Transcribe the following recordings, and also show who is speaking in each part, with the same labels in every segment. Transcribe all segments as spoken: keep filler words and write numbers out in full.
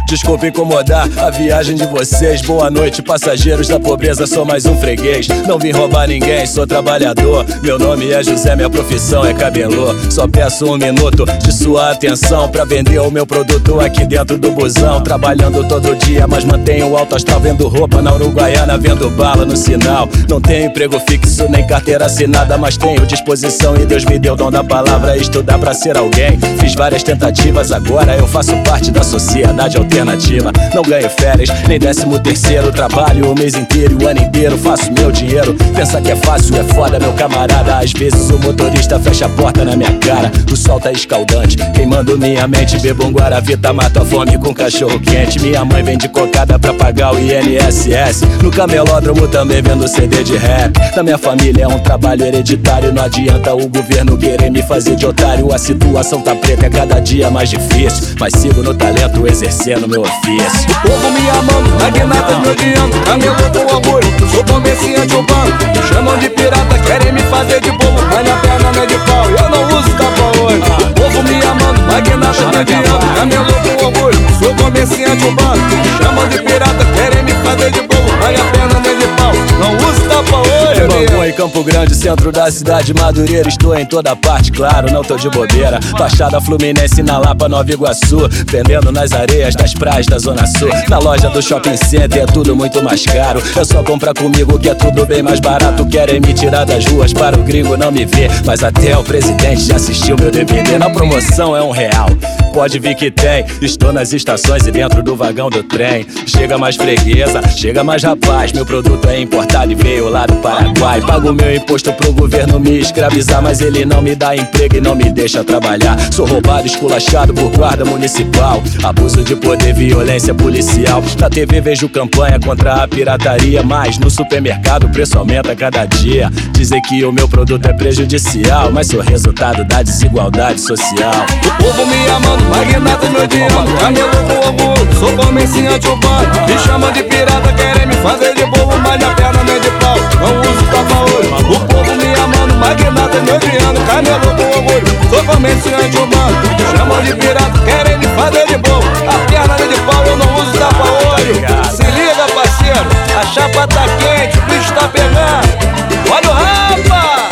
Speaker 1: Desculpa incomodar a viagem de vocês. Boa noite, passageiros da pobreza, sou mais um freguês. Não vim roubar ninguém, sou trabalhador. Meu nome é José, minha profissão é cabelô. Só peço um minuto de sua atenção pra vender o meu produto aqui dentro do busão. Trabalhando todo dia, mas mantenho o alto astral. Vendo roupa na Uruguaiana, vendo bala no sinal. Não tenho emprego fixo, nem carteira assinada, mas tenho disposição e Deus me deu dom da palavra. Estudar pra ser alguém, fiz várias tentativas. Agora eu faço parte da sociedade alternativa. Não ganho férias, nem décimo terceiro. Trabalho o mês inteiro e o ano inteiro, faço meu dinheiro. Pensa que é fácil, é foda, meu camarada. Às vezes o motorista fecha a porta na minha cara. O sol tá escaldante, queimando minha mente. Bebo um Guaravita, mato a fome com cachorro quente. Minha mãe vende cocada pra pagar o I N S S. No camelódromo também vendo C D de rap. Na minha família é um trabalho hereditário. Não adianta o governo querer me fazer de otário. A situação tá preta, é cada dia mais difícil, mas sigo no talento, exercendo meu ofício.
Speaker 2: O povo me amando, magnatas me odiando, camelo com orgulho, sou comerciante urbano. Me chamam de pirata, querem me fazer de bobo, mas minha perna não é de pau, eu não uso tapa-olho. O povo me amando, magnatas me odiando, camelo com orgulho, sou comerciante urbano. Me chamam de pirata, querem me fazer de bobo, mas minha perna não é de pau, não uso tapa-olho.
Speaker 1: Bangu em Campo Grande, centro da cidade, Madureira. Estou em toda parte, claro, não tô de bobeira. Baixada Fluminense, na Lapa, Nova Iguaçu. Vendendo nas areias das praias da Zona Sul. Na loja do Shopping Center é tudo muito mais caro. É só comprar comigo que é tudo bem mais barato. Querem me tirar das ruas para o gringo não me ver, mas até o presidente já assistiu meu D V D. Na promoção é um real, pode vir que tem. Estou nas estações e dentro do vagão do trem. Chega mais freguesa, chega mais rapaz. Meu produto é importado e veio lá do Paraguai. Pago meu imposto pro governo me escravizar, mas ele não me dá emprego e não me deixa trabalhar. Sou roubado, esculachado por guarda municipal. Abuso de poder, violência policial. Na T V vejo campanha contra a pirataria, mas no supermercado o preço aumenta cada dia. Dizem que o meu produto é prejudicial, mas sou resultado da desigualdade social.
Speaker 2: O povo me amando, magnatas me odiando, camelo com orgulho, sou comerciante urbano. Me chamam de pirata, querem me fazer de bobo, mas minha perna não é de pau, não uso tapa-olho. O povo me amando, magnatas me odiando, camelo com orgulho, sou comerciante urbano. Me chamam de pirata, querem me fazer de bobo, a perna não é de pau, eu não uso tapa-olho. Se liga, parceiro, a chapa tá quente, o bicho tá pegando. Olha o rapa!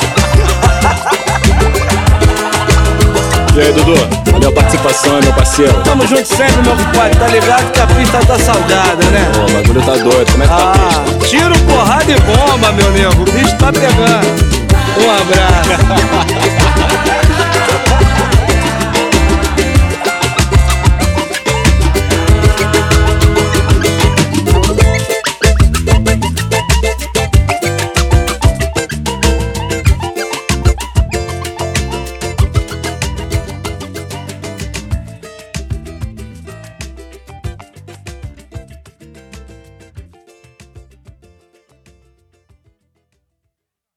Speaker 1: E aí, Dudu? Valeu a participação, meu parceiro.
Speaker 2: Tamo junto sempre, meu compadre, tá ligado que a pista tá salgada, né?
Speaker 1: Pô, o bagulho tá doido, como é que tá a
Speaker 2: Ah,
Speaker 1: pista?
Speaker 2: tiro, porrada e bomba, meu nego, o bicho tá pegando. Um abraço.